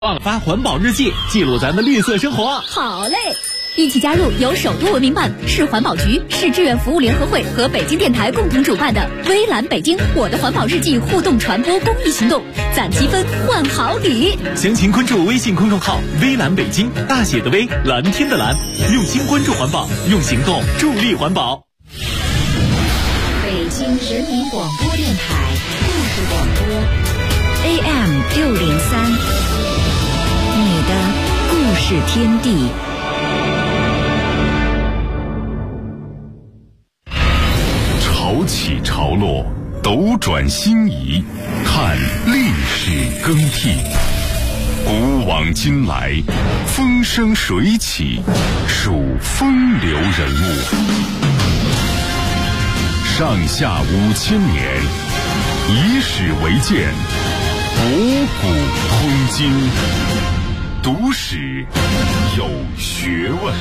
发环保日记，记录咱的绿色生活。 好嘞，一起加入由首都文明办、市环保局、市志愿服务联合会和北京电台共同主办的微蓝北京我的环保日记互动传播公益行动，攒积分换好礼。 详情关注微信公众号微蓝北京，大写的微，蓝天的蓝，用心关注环保，用行动助力环保。 北京人民广播电台故事广播 AM603，你的故事天地。 潮起潮落，斗转星移，看历史更替。古往今来，风生水起，数风流人物。上下5000年，以史为鉴，博古通今。读史有学问。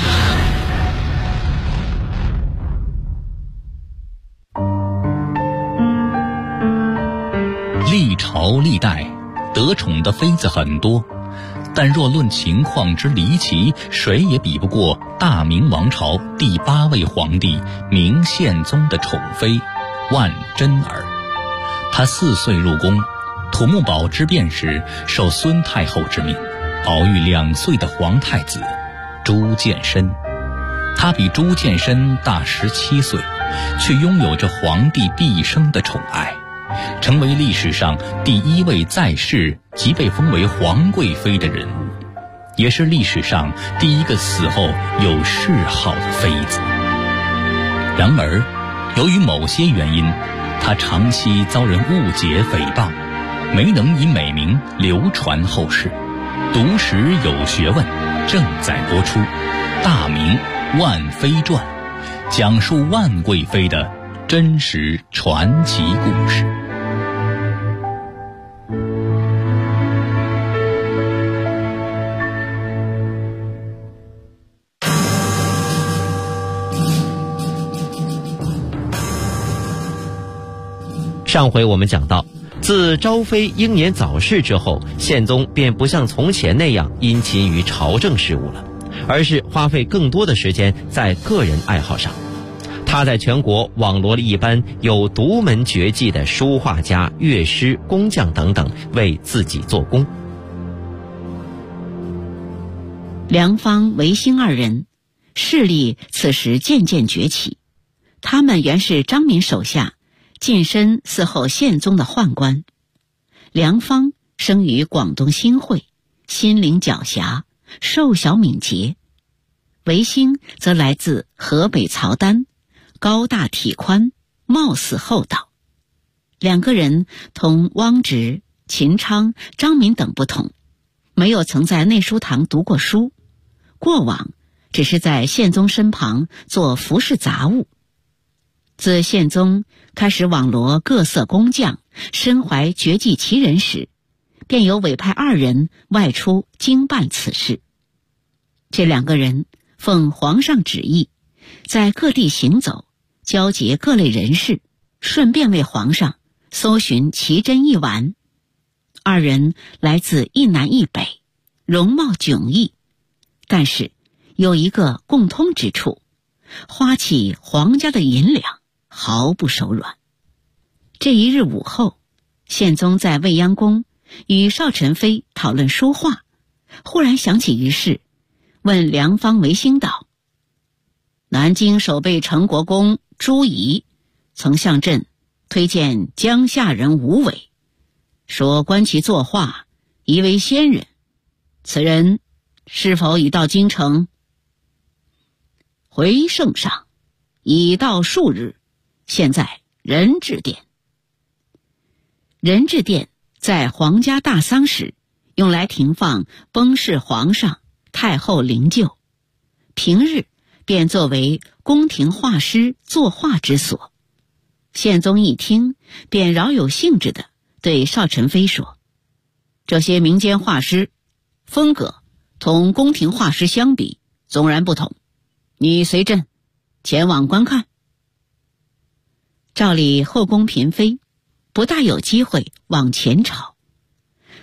历朝历代得宠的妃子很多，但若论情况之离奇，谁也比不过大明王朝第8位皇帝明宪宗的宠妃万贞儿。她4岁入宫，土木堡之变时受孙太后之命，保育2岁的皇太子朱见深。他比朱见深大17岁，却拥有着皇帝毕生的宠爱，成为历史上第1位在世即被封为皇贵妃的人物，也是历史上第1个死后有谥号的妃子。然而，由于某些原因，她长期遭人误解诽谤，没能以美名流传后世。读史有学问正在播出《大明万妃传》，讲述万贵妃的真实传奇故事。 上回我们讲到，自昭妃英年早逝之后，宪宗便不像从前那样殷勤于朝政事务了，而是花费更多的时间在个人爱好上。他在全国网罗了一班有独门绝技的书画家、乐师、工匠等等，为自己做工。 梁芳、韦兴二人势力此时渐渐崛起，他们原是张敏手下近身伺候宪宗的宦官。梁芳生于广东新会，心灵狡黠，瘦小敏捷；韦兴则来自河北曹丹，高大体宽，貌似厚道。2个人同汪直、秦昌、张敏等不同，没有曾在内书堂读过书，过往只是在宪宗身旁做服侍杂物。自宪宗开始网罗各色工匠，身怀绝技奇人时，便有委派2人外出经办此事。这2个人奉皇上旨意，在各地行走，交结各类人士，顺便为皇上搜寻奇珍异玩。2人来自一南一北，容貌迥异，但是有一个共通之处，花起皇家的银两毫不手软。这一日午后，宪宗在未央宫与少宸妃讨论书画，忽然想起一事，问梁芳、韦兴道：南京守备成国公朱仪曾向朕推荐江夏人吴伟，说观其作画疑为仙人，此人是否已到京城？回圣上，已到数日，现在仁治殿。仁治殿在皇家大丧时用来停放崩逝皇上、太后灵柩，平日便作为宫廷画师作画之所。宪宗一听，便饶有兴致地对少宸妃说：这些民间画师风格同宫廷画师相比纵然不同，你随朕前往观看。照理后宫嫔妃不大有机会往前朝，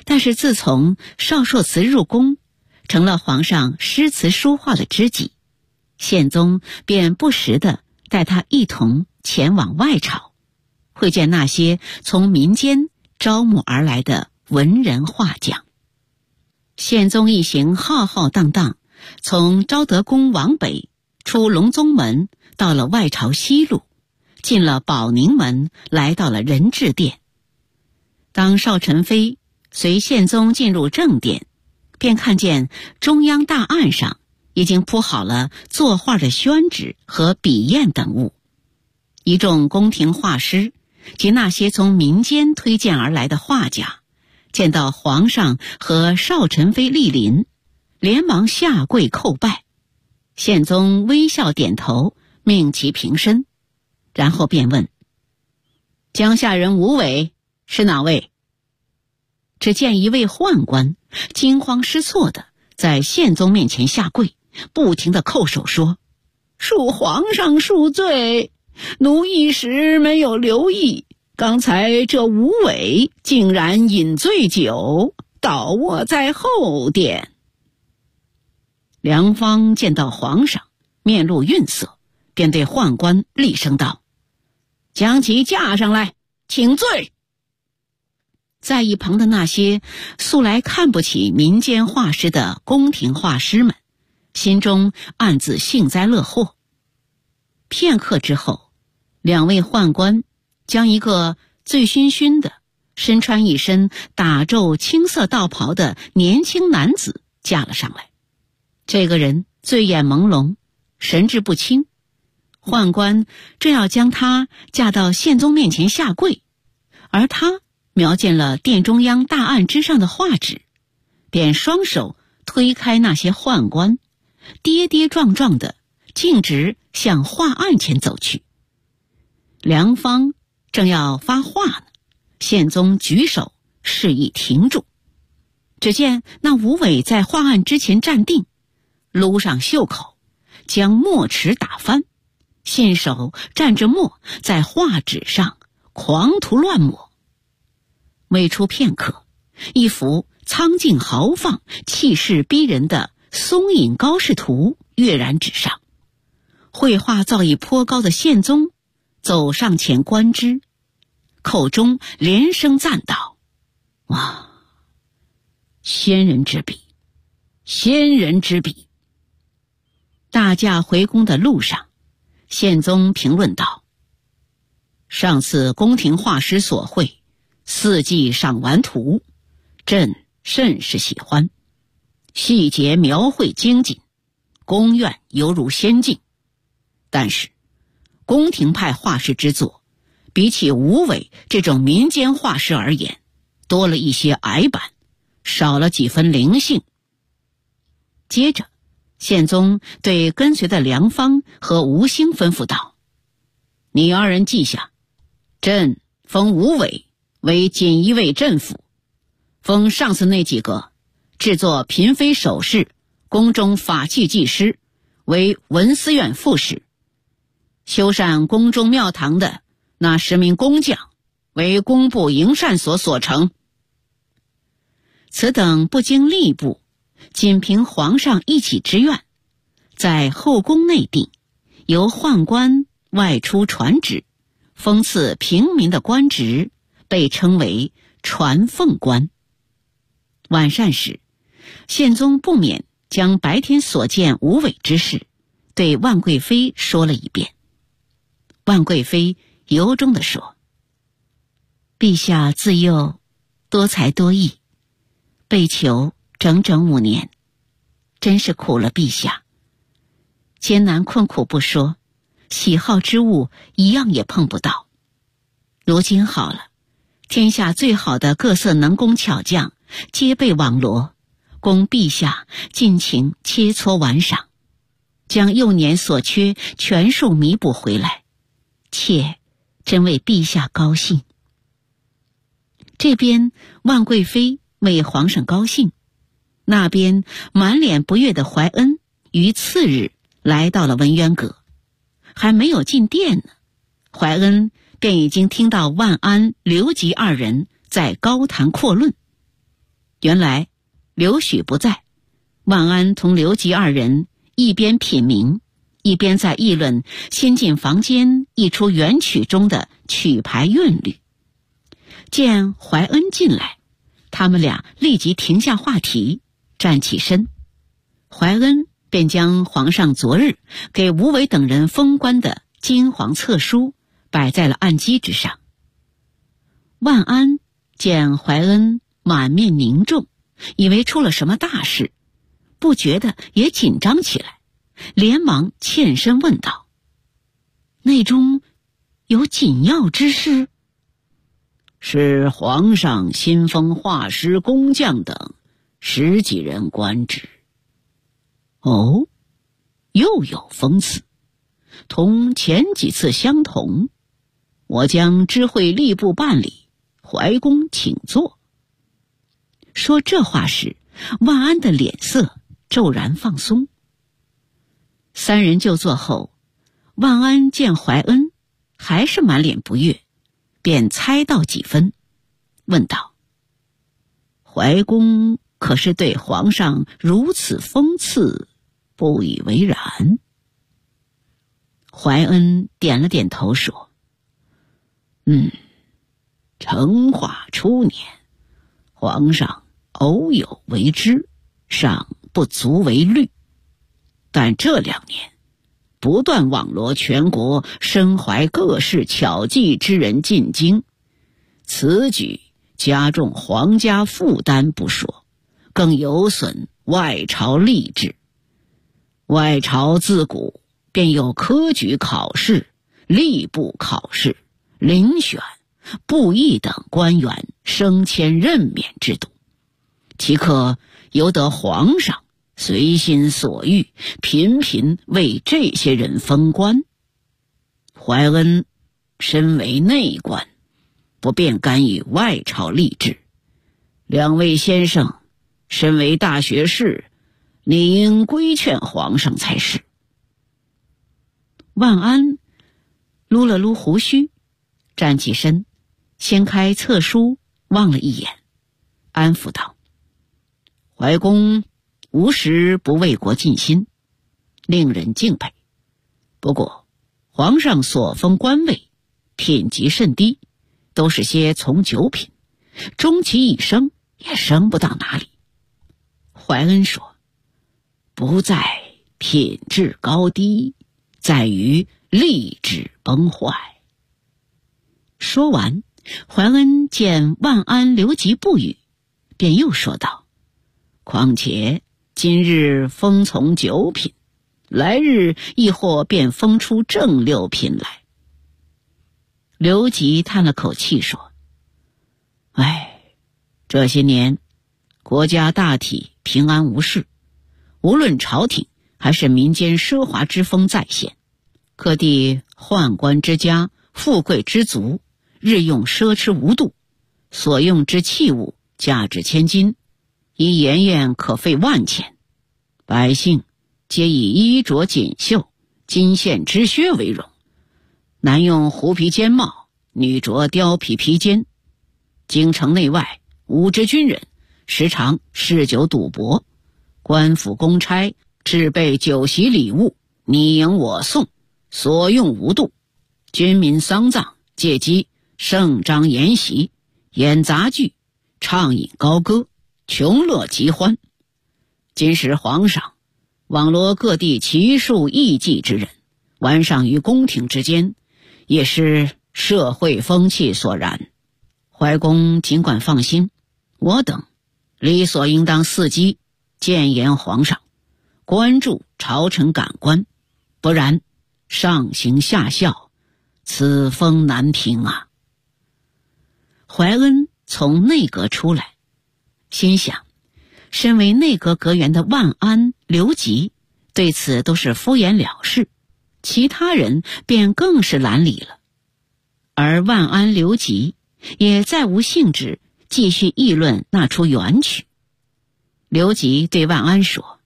但是自从少硕祠入宫，成了皇上诗词书画的知己，宪宗便不时地带他一同前往外朝，会见那些从民间招募而来的文人画匠。宪宗一行浩浩荡荡，从昭德宫往北，出隆宗门，到了外朝西路，进了保宁门，来到了仁治殿。当邵宸妃随宪宗进入正殿，便看见中央大案上已经铺好了作画的宣纸和笔砚等物。一众宫廷画师及那些从民间推荐而来的画家，见到皇上和邵宸妃莅临，连忙下跪叩拜。宪宗微笑点头，命其平身，然后便问：江夏人吴伟是哪位？只见一位宦官惊慌失措地在宪宗面前下跪，不停地叩首说：恕皇上恕罪，奴一时没有留意，刚才这吴伟竟然饮醉酒，倒卧在后殿。梁芳见到皇上面露愠色，便对宦官厉声道：将其架上来，请罪。在一旁的那些素来看不起民间画师的宫廷画师们，心中暗自幸灾乐祸。片刻之后，两位宦官将一个醉醺醺的、身穿一身打皱青色道袍的年轻男子架了上来。这个人醉眼朦胧，神志不清。宦官正要将他架到宪宗面前下跪，而他瞄见了殿中央大案之上的画纸，便双手推开那些宦官，跌跌撞撞的径直向画案前走去。梁芳正要发话呢，宪宗举手示意停住。只见那吴伟在画案之前站定，撸上袖口，将墨池打翻，信手蘸着墨在画纸上狂涂乱抹。未出片刻，一幅苍劲豪放、气势逼人的松隐高士图跃然纸上。绘画造诣颇高的宪宗走上前观之，口中连声赞道：哇，仙人之笔，仙人之笔。大驾回宫的路上，宪宗评论道：上次宫廷画师所绘四季赏玩图，朕甚是喜欢，细节描绘精谨，宫苑犹如仙境。但是宫廷派画师之作，比起吴伟这种民间画师而言，多了一些矮板，少了几分灵性。接着宪宗对跟随的梁芳和吴兴吩咐道：你二人记下，朕封吴伟为锦衣卫镇抚，封上次那几个制作嫔妃首饰、宫中法器技师为文思院副使，修缮宫中庙堂的那10名工匠为工部营缮所所成。此等不经吏部，仅凭皇上一己之愿，在后宫内定，由宦官外出传旨，封赐平民的官职，被称为传奉官。晚膳时，宪宗不免将白天所见无伪之事对万贵妃说了一遍。万贵妃由衷地说：陛下自幼多才多艺，被囚整整5年，真是苦了陛下。艰难困苦不说，喜好之物一样也碰不到。如今好了，天下最好的各色能工巧匠皆被网罗，供陛下尽情切磋玩赏，将幼年所缺全数弥补回来，妾真为陛下高兴。这边万贵妃为皇上高兴，那边满脸不悦的怀恩于次日来到了文渊阁，还没有进殿呢，怀恩便已经听到万安、刘吉2人在高谈阔论。 原来刘许不在，万安同刘吉二人一边品茗，一边在议论先进房间一出元曲中的曲牌韵律。见怀恩进来，他们俩立即停下话题，站起身。怀恩便将皇上昨日给吴伟等人封官的金黄册书摆在了案几之上。万安见怀恩满面凝重，以为出了什么大事，不觉得也紧张起来，连忙欠身问道：内中有紧要之事？是皇上新封画师工匠等10几人官职。哦，又有封赐，同前几次相同，我将知会吏部办理，怀公请坐。说这话时，万安的脸色骤然放松。3人就坐后，万安见怀恩还是满脸不悦，便猜到几分，问道：怀公可是对皇上如此封赐不以为然？怀恩点了点头说：成化初年，皇上偶有为之，尚不足为虑，但这2年不断网罗全国身怀各式巧技之人进京，此举加重皇家负担不说，更有损外朝吏治。外朝自古便有科举考试、吏部考试、遴选、布议等官员升迁任免制度，岂可由得皇上随心所欲，频频为这些人封官？怀恩身为内官，不便干预外朝吏治。2位先生身为大学士，理应规劝皇上才是。万安撸了撸胡须，站起身，掀开册书望了一眼，安抚道：怀公无时不为国尽心，令人敬佩。不过皇上所封官位品级甚低，都是些从9品，终其一生也升不到哪里。怀恩说：不在品质高低，在于吏治崩坏。说完，怀恩见万安留级不语，便又说道：况且今日封从9品，来日亦或便封出正6品来。刘吉叹了口气说：这些年国家大体平安无事，无论朝廷还是民间奢华之风再现，各地宦官之家，富贵之族，日用奢侈无度，所用之器物价值千金，一言言可费万钱，百姓皆以衣着锦绣、金线织靴为荣，男用狐皮尖帽，女着貂皮披肩。京城内外武职军人时常嗜酒赌博，官府公差置备酒席礼物，你迎我送，所用无度。军民丧葬借机盛张筵席，演杂剧，畅饮高歌，穷乐极欢。今时皇上网罗各地奇术艺伎之人，玩赏于宫廷之间，也是社会风气所然。怀公尽管放心，我等理所应当伺机谏言皇上，关注朝臣感官，不然上行下效，此风难平啊。怀恩从内阁出来，心想身为内阁阁员的万安、刘吉对此都是敷衍了事，其他人便更是懒理了。而万安、刘吉也再无兴致继续议论那出元曲。刘吉对万安说：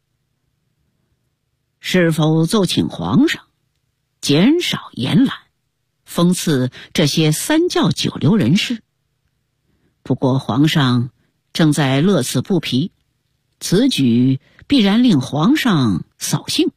是否奏请皇上减少延揽，封赐这些3教9流人士？不过皇上正在乐此不疲，此举必然令皇上扫兴。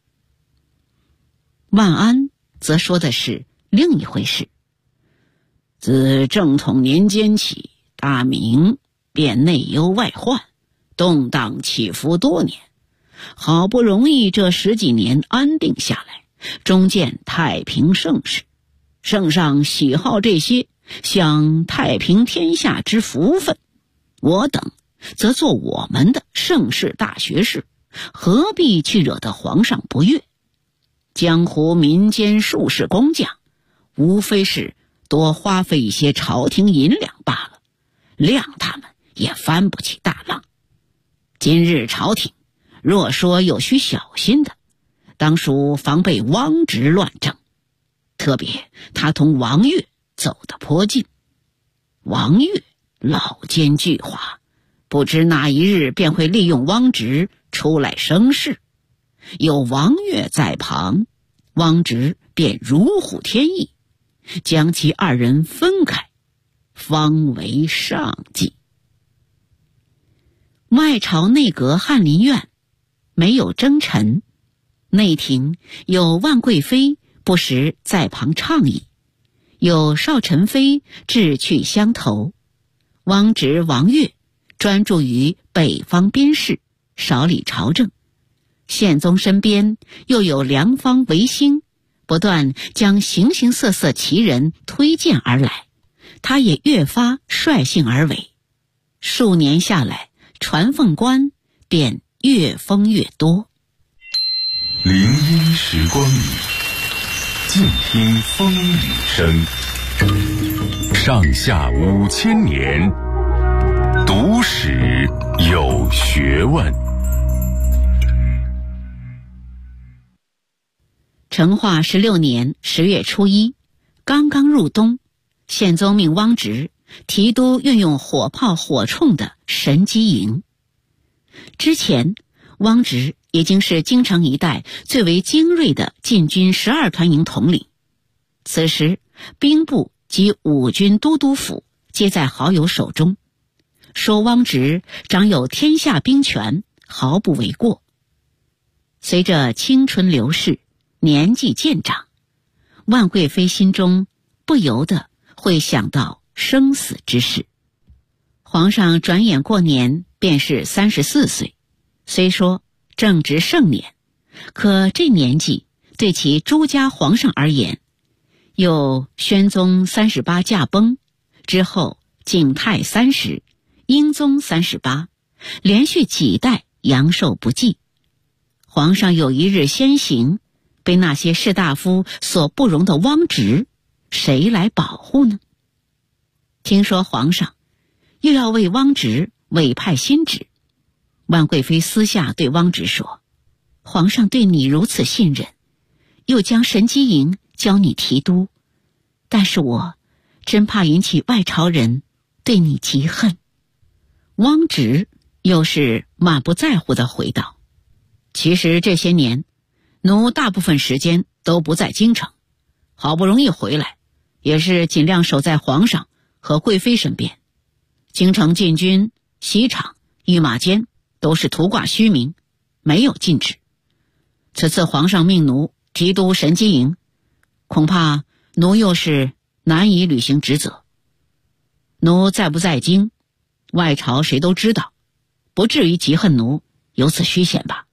万安则说的是另一回事。自正统年间起，大明便内忧外患，动荡起伏多年，好不容易这10几年安定下来，终见太平盛世。圣上喜好这些，享太平天下之福分，我等则做我们的盛世大学士，何必去惹得皇上不悦？江湖民间术士工匠，无非是多花费一些朝廷银两罢了，谅他们也翻不起大浪。今日朝廷若说有需小心的，当属防备汪直乱政，特别他同王悦走得颇近。王悦老奸巨猾，不知哪一日便会利用汪直出来生事。有王悦在旁，汪直便如虎添翼，将其二人分开，方为上计。外朝内阁翰林院没有征臣，内廷有万贵妃不时在旁倡议，有少宸妃志趣相投。汪直、王悦专注于北方边事，少理朝政。宪宗身边又有梁方、维新，不断将形形色色奇人推荐而来，他也越发率性而为。数年下来，传奉官便越封越多。 林荫时光里，静听风雨声。上下5000年，读史有学问。 成化16年10月初1，刚刚入冬，宪宗命汪直提督运用火炮火铳的神机营。之前汪直已经是京城一带最为精锐的禁军12团营统领，此时兵部及五军都督府皆在好友手中，说汪直掌有天下兵权，毫不为过。随着青春流逝，年纪渐长，万贵妃心中不由得会想到生死之事。皇上转眼过年便是34岁，虽说正值盛年，可这年纪对其朱家皇上而言，有宣宗38驾崩之后，景泰30，英宗38，连续几代阳寿不继。皇上有一日先行，被那些士大夫所不容的汪直，谁来保护呢？听说皇上又要为汪直委派新职，万贵妃私下对汪直说，皇上对你如此信任，又将神机营交你提督，但是我真怕引起外朝人对你嫉恨。汪直又是满不在乎地回道，其实这些年奴大部分时间都不在京城，好不容易回来，也是尽量守在皇上和贵妃身边。京城禁军、席场、御马监都是图挂虚名，没有禁止。此次皇上命奴提督神机营，恐怕奴又是难以履行职责。奴在不在京，外朝谁都知道，不至于嫉恨奴有此虚显吧。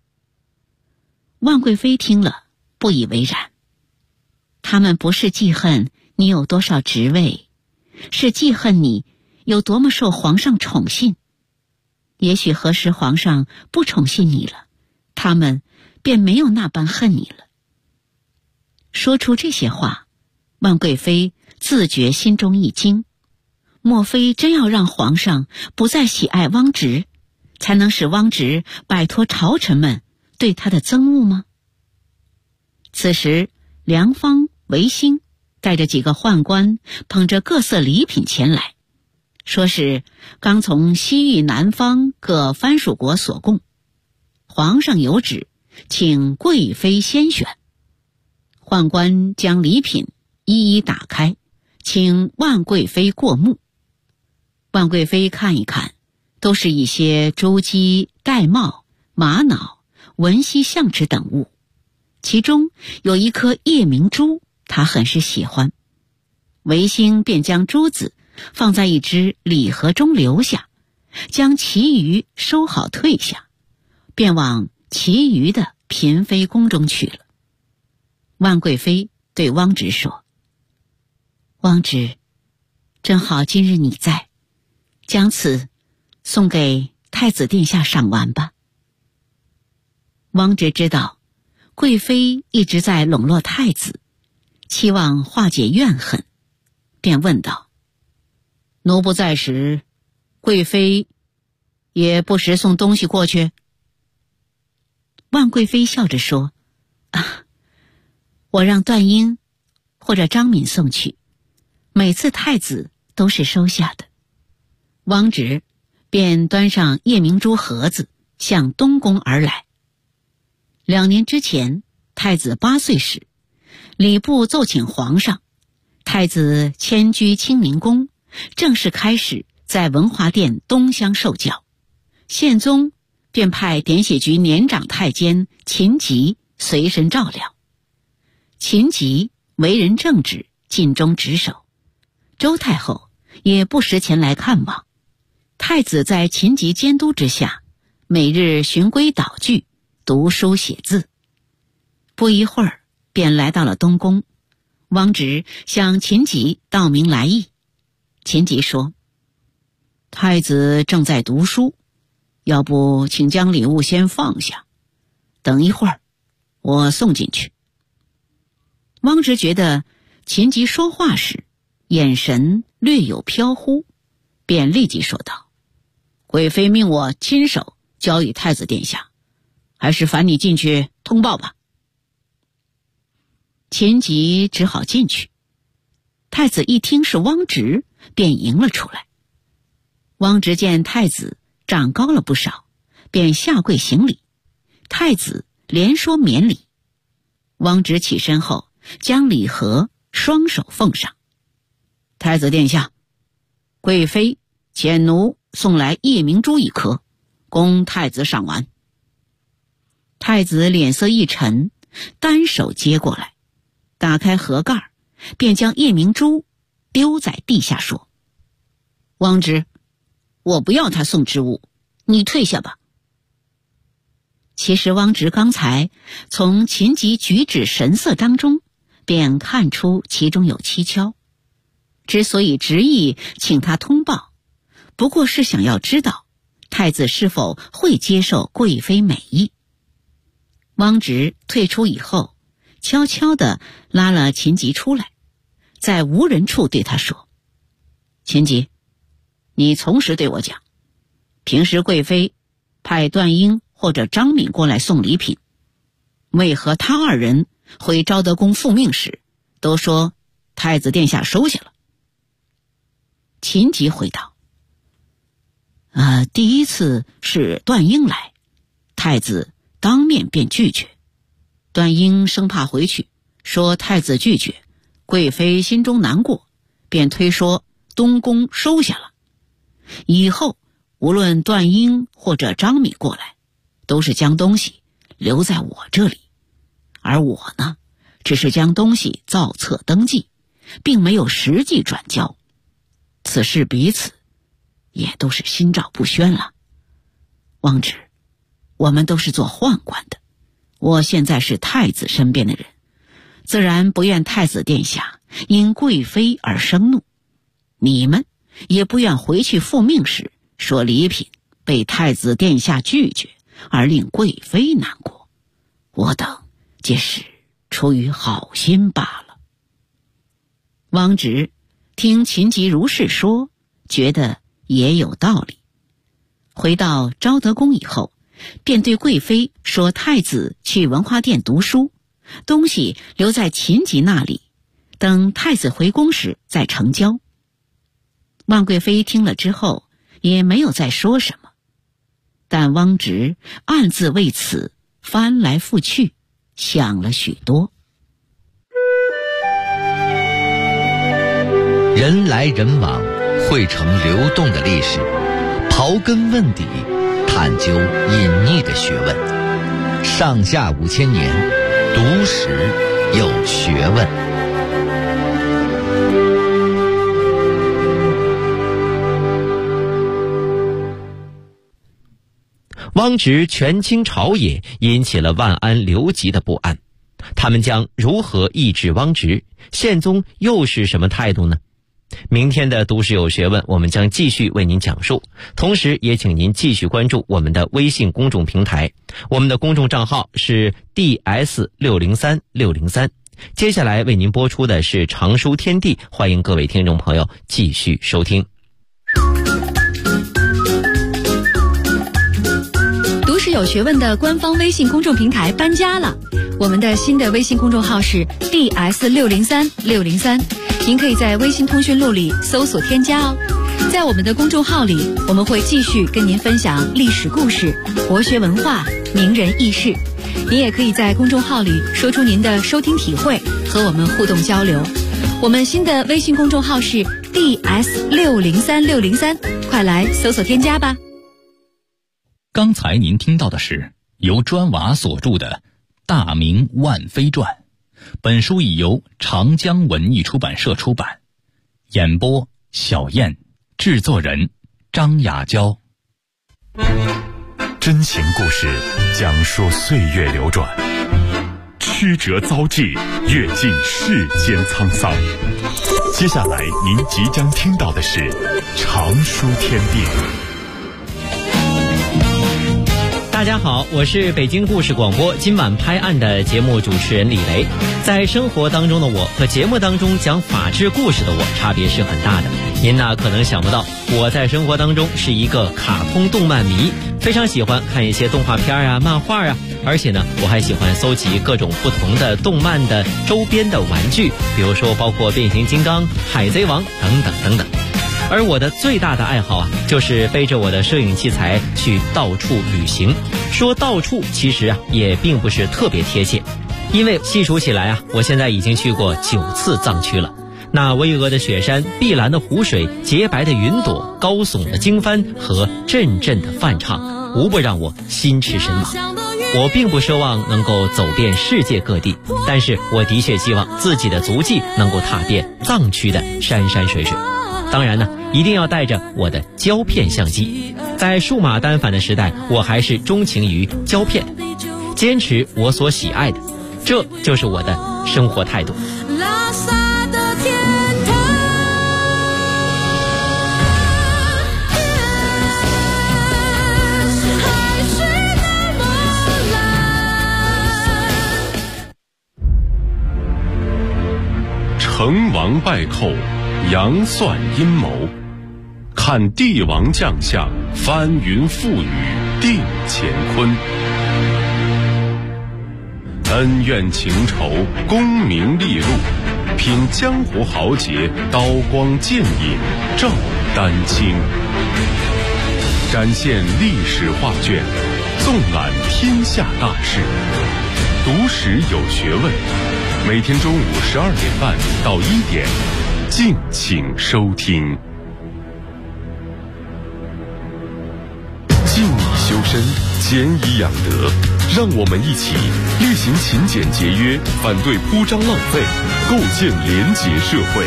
万贵妃听了不以为然，他们不是记恨你有多少职位，是记恨你有多么受皇上宠信。也许何时皇上不宠信你了，他们便没有那般恨你了。说出这些话，万贵妃自觉心中一惊，莫非真要让皇上不再喜爱汪直，才能使汪直摆脱朝臣们对他的憎恶吗？此时梁方、维新带着几个宦官捧着各色礼品前来，说是刚从西域南方各藩属国所供，皇上有旨，请贵妃先选。宦官将礼品一一打开，请万贵妃过目。 万贵妃看一看，都是一些珠玑、玳瑁、玛瑙、文犀象齿等物，其中有一颗夜明珠，她很是喜欢。维新便将珠子放在一只礼盒中留下，将其余收好退下，便往其余的嫔妃宫中去了。万贵妃对汪直说：汪直，正好今日你在，将此送给太子殿下赏玩吧。汪直知道贵妃一直在笼络太子，期望化解怨恨，便问道：奴不在时，贵妃也不时送东西过去？万贵妃笑着说：我让段英或者张敏送去，每次太子都是收下的。汪直便端上夜明珠盒子向东宫而来。2年之前，太子8岁时，礼部奏请皇上，太子迁居清宁宫，正式开始在文华殿东厢受教。宪宗便派典写局年长太监秦吉随身照料。秦吉为人正直，尽忠职守，周太后也不时前来看望。太子在秦吉监督之下，每日循规蹈矩，读书写字。不一会儿便来到了东宫。汪直向秦吉道明来意。秦吉说：太子正在读书，要不请将礼物先放下，等一会儿我送进去。汪直觉得秦吉说话时眼神略有飘忽，便立即说道：贵妃命我亲手交与太子殿下，还是烦你进去通报吧。秦吉只好进去。太子一听是汪直，便迎了出来。汪直见太子长高了不少，便下跪行礼。太子连说免礼。汪直起身后，将礼盒双手奉上。太子殿下，贵妃遣奴送来夜明珠1颗，供太子赏玩。太子脸色一沉，单手接过来，打开盒盖，便将夜明珠丢在地下，说：汪直，我不要他送之物，你退下吧。其实汪直刚才从秦吉举止神色当中便看出其中有蹊跷，之所以执意请他通报，不过是想要知道太子是否会接受贵妃美意。汪直退出以后，悄悄地拉了秦吉出来，在无人处对他说：秦吉，你从实对我讲，平时贵妃派段英或者张敏过来送礼品，为何他2人回昭德宫复命时都说太子殿下收下了？秦吉回道：第一次是段英来，太子当面便拒绝，段英生怕回去说太子拒绝，贵妃心中难过，便推说东宫收下了。以后无论段英或者张敏过来，都是将东西留在我这里，而我呢，只是将东西造册登记，并没有实际转交。此事彼此也都是心照不宣了。汪直，我们都是做宦官的，我现在是太子身边的人，自然不愿太子殿下因贵妃而生怒，你们也不愿回去复命时说礼品被太子殿下拒绝而令贵妃难过，我等皆是出于好心罢了。汪直听秦吉如是说，觉得也有道理。回到昭德宫以后，便对贵妃说太子去文华殿读书，东西留在秦吉那里，等太子回宫时再呈交。万贵妃听了之后也没有再说什么，但汪直暗自为此翻来覆去想了许多。 人来人往， 汇成流动的历史，刨根问底，探究隐匿的学问。上下5000年，读史有学问。 汪直权倾朝野，引起了万安刘吉的不安。他们将如何抑制汪直？宪宗又是什么态度呢？明天的读史有学问，我们将继续为您讲述。同时也请您继续关注我们的微信公众平台，我们的公众账号是 DS603603。接下来为您播出的是常书天地，欢迎各位听众朋友继续收听。 读史有学问的官方微信公众平台搬家了，我们的新的微信公众号是 DS603603，您可以在微信通讯录里搜索添加哦。在我们的公众号里，我们会继续跟您分享历史故事、国学文化、名人轶事。您也可以在公众号里说出您的收听体会，和我们互动交流。我们新的微信公众号是 DS603603，快来搜索添加吧。 刚才您听到的是由砖瓦所著的《大明万妃传》，本书已由长江文艺出版社出版。演播小燕，制作人张雅娇。 真情故事讲述岁月流转，曲折遭际，阅尽世间沧桑。接下来您即将听到的是常书天地。 大家好，我是北京故事广播今晚拍案的节目主持人李雷。在生活当中的我和节目当中讲法治故事的我差别是很大的。您呢可能想不到，我在生活当中是一个卡通动漫迷，非常喜欢看一些动画片啊、漫画啊，而且呢我还喜欢搜集各种不同的动漫的周边的玩具，比如说包括变形金刚、海贼王等等等等。而我的最大的爱好就是背着我的摄影器材去到处旅行。说到处其实也并不是特别贴切，因为细数起来我现在已经去过9次藏区了。那巍峨的雪山、碧蓝的湖水、洁白的云朵、高耸的经幡和阵阵的梵唱，无不让我心驰神往。我并不奢望能够走遍世界各地，但是我的确希望自己的足迹能够踏遍藏区的山山水水。当然呢，一定要带着我的胶片相机。在数码单反的时代，我还是钟情于胶片，坚持我所喜爱的，这就是我的生活态度。 拉萨的天堂，海水那么蓝。成王败寇，杨算阴谋，看帝王将相，翻云覆雨定乾坤。恩怨情仇，功名利禄，品江湖豪杰，刀光剑影照丹青。展现历史画卷，纵览天下大事，读史有学问。每天中午12点半到1点，敬请收听。静以修身，俭以养德，让我们一起厉行勤俭节约，反对铺张浪费，构建廉洁社会。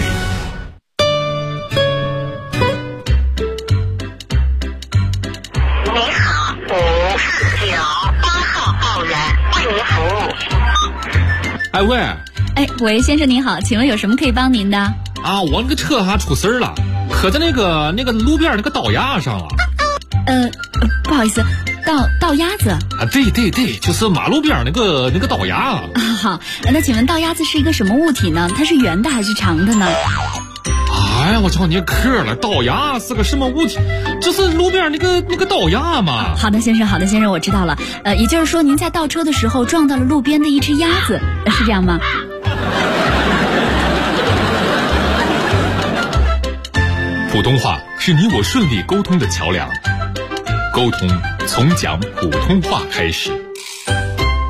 您好，5498号报员为您服务。 喂，先生您好，请问有什么可以帮您的？ 我那个车出事了，磕在那个路边那个倒牙上了。 不好意思，倒鸭子对，就是马路边那个倒牙。 好，那请问倒鸭子是一个什么物体呢？它是圆的还是长的呢？ 我瞧你磕了，倒牙是个什么物体？就是路边那个倒牙嘛。 好的先生，我知道了。也就是说您在倒车的时候撞到了路边的一只鸭子，是这样吗？ 普通话是你我顺利沟通的桥梁，沟通从讲普通话开始。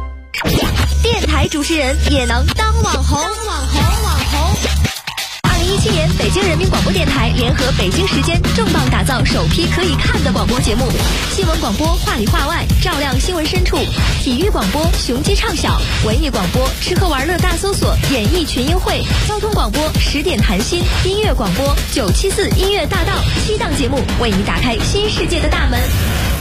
电台主持人也能当网红。 2017年，北京人民广播电台联合北京时间重磅打造首批可以看的广播节目。新闻广播话里话外，照亮新闻深处；体育广播雄鸡唱晓；文艺广播吃喝玩乐大搜索，演艺群英会；交通广播10点谈心；音乐广播974音乐大道，7档节目为你打开新世界的大门。